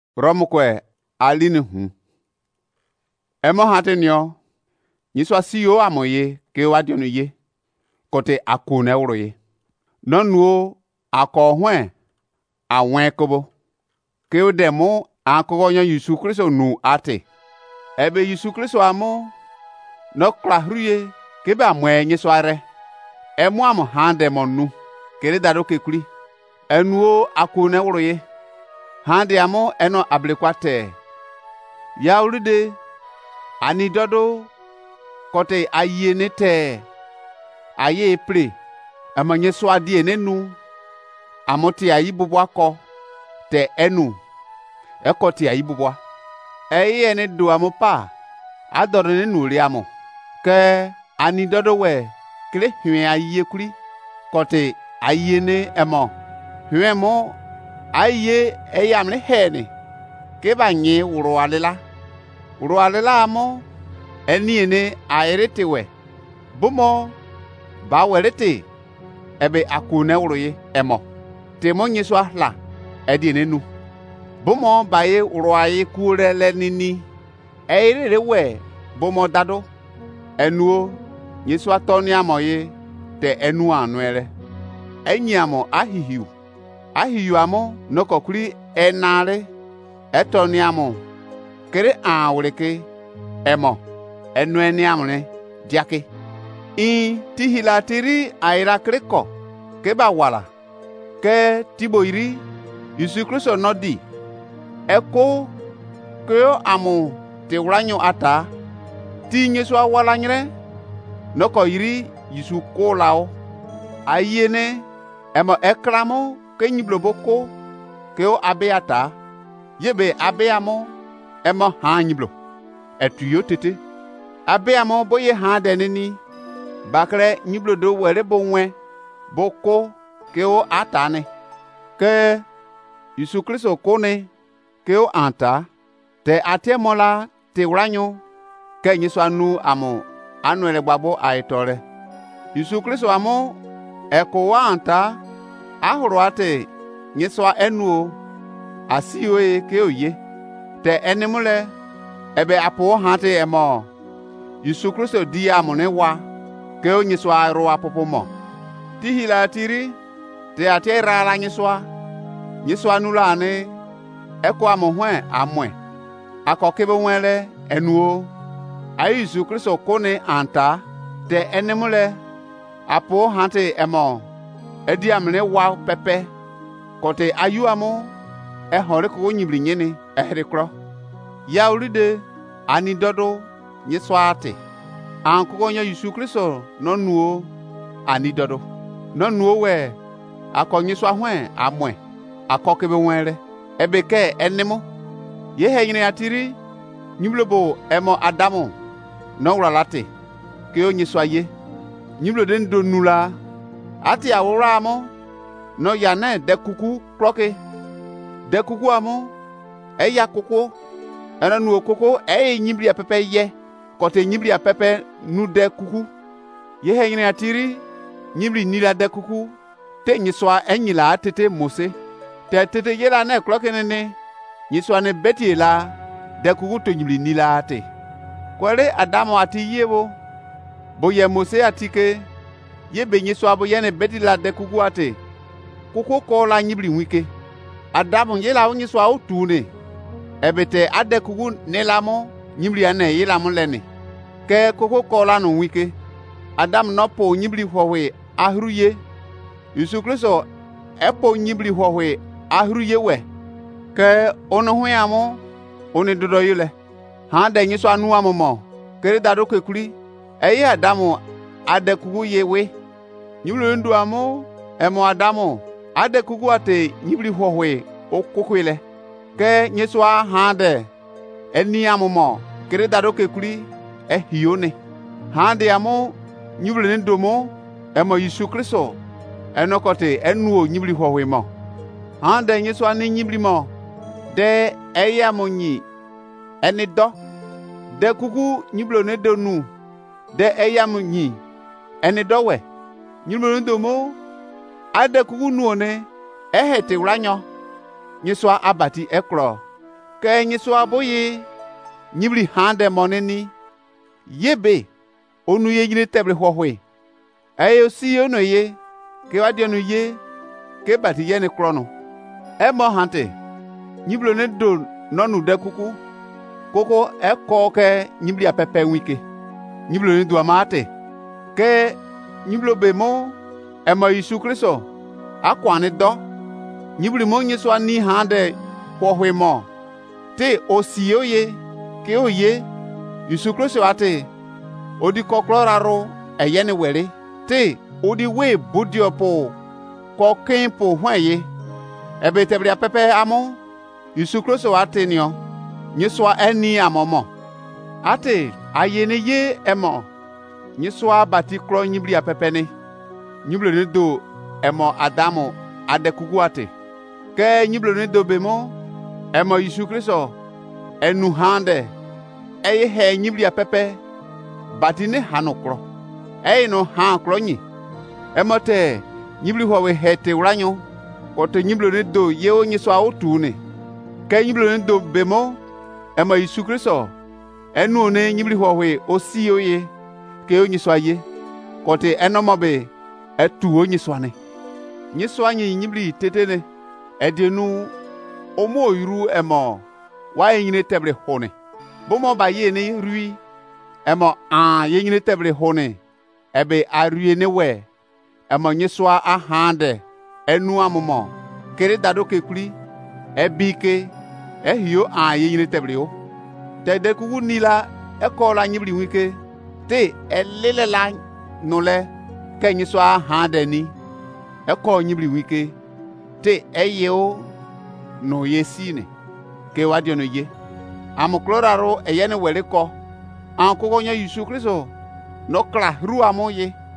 Romukwe alini hu. Emo hatenyo. Nyiswa siyo amoye ke wadionu ye. Kote akune uro ye. Nonuo akohwen awen kobo. Ke odemo akogonyo Yesu Kristo nu ate. Ebe Yesu Kristo amo no klahruye kebe amwe nyiswa re. Emo amo hande monu. Kere dado kekuli. Enuo akune uro ye. Hande amo eno ablekwate. Ya uride ani dodo kote ayene te aye ple amanye so adie nenu amoti ayi bubwa ko te enu ekoti ayi bubwa eye ne do amopa adoro nenu ri amo ke ani dodo we kle hwe aye kuri kote ayene emo hwe mo aye eyamle hene ke banye wuro alela amo eniene aerete we bumo ba werete ebe akune uroye emo temo nyiswa la edienenu bumo baye uroaye kurele nini eirere we bumo dado enuo nyiswa toni amoye te enu anuere enyiamo ahihiu amo nokokuri enare etoni amo kere awreke emo enu eni amune diake tihilatiri aira kreko ke ba wala ke tiboiri Yesu Kristo nodi eko ke amu te wranyo ata ti nyesu awala nyre noko iri Yesu ko lao ayene emo ekramo ke nyibloboko ke o abeata yebe abeamo emo ha nyiblo etuyo tete abeamo boye ha denini bakre nyiblodo were bonwe boko ke o atane ke Yesu Kristo kone ke o anta te atemola te wranyo ke nyiso anu amo anuele gbagbo aitore Yesu Kristo amo eko wa anta ahuru ate nyiso enu asiwe ke oye te enemule ebe apo hante emo Yesu Kristo di amune wa ke o nyiso aro apopo mo tihila tiri te ate rara nyiso anula ne eko amohwe amwe akokebe nwele enuo ayi Yesu Kristo kone anta te enemule apo hante emo edi amune wa pepe kote ayu amo ehore ko nyibli nyene ehrikro ya uride ani dodo nyiso ate ankogonyo Yesu Kristo nonuo ani dodo nonuo we akonyiso ahwen amwe akokebe nwere ebeke enemo ye henyine atiri nyiblobo emo adamu no wralate ke onyiso aye nyibloden do nula ati awura amo no yane de kuku kroke de kuku amo eya kuku ena nu okoko nyibli apepe ye kote nyibli apepe nu de kuku ye henyine atiri nyibli nila de kuku te nyiswa enyila tete mose te yela na kroke nene nyiswa ne beti la de kuku to nyibli nila ate kwere adamo ati yebo boye mose atike ye be nyiswa bo yene beti la de kuku ate kuku ko la nyibli wike adamo yela nyiswa otune ebete adekugu nelamo nyibli ane yilamu leni ke koko kola no wike adam nopo nyibli hwowe ahruye Yesu Kristo epo nyibli hwowe ahruye we ke ono hweamo oni dodo yule ha de nyiso anu amomo kere dado kekuri eye adamu adekugu yewe nyibli ndu amo emo adamu adekugu ate nyibli hwowe okokwele ke nyeswa hande eni amumo kere dado kekuri hione hande amo nyibli ndomo emo Yesu Kristo enokote enuo nyibli hwohwe mo hande nyeswa ni nyibli mo de eyamonyi eni do de kuku nyiblo ne donu de eyamonyi eni do we nyiblo ndomo ade kuku nuone ehete wranyo nyiswa abati ekro ke nyiswa boye nyibli hande moneni yebe onu ye nyine tebre hohwe ayo si ono ye ke wadi onu ye ke bati ye ne krono mo hante nyiblo ne do nonu de kuku koko ko ke nyibli apepe wike nyiblo ne do amate ke nyiblo be mo mo Yesu Kristo akwane do nyibli mo nyiswa ni hande hohwe mo te osio ye ke oye Yesu Kristo ate odi kokloraro eyene were te odi we bodiopo ko kempo hwaye ebe tebria pepe amo Yesu Kristo ate nio nyiswa eni amomo ate ayene ye emo nyiswa bati kro nyibli apepe ni nyiblo ne do emo Adamu adekugu ate ke nyiblo ne do bemo emo Yesu Kristo enu hande eye he nyibli apepe bati ne hanokro eye no ha kro nyi emote nyibli howe hete wranyo kote nyiblo ne do ye onyi so awotu ne ke nyiblo ne do bemo emo Yesu Kristo enu ne nyibli howe osi oye ke onyi so aye kote enomobe etu onyi so ne nyiso anyi nyibli tetene edenu omo oyuru emo wa yenyine tebre hone bomo ba ye ne rui emo yenyine tebre hone ebe arue ne we emo nyiso ahande enu amomo kere dado kekuli ebike ehio yenyine tebre o tede kugu nila ekola nyibli wike te elelela nole ke nyiso ahande ni eko nyibli wike te eyeo no yesine ke wadi no ye amukloraro eyene wele ko an ko nya Yesu Kristo no kla ru amoye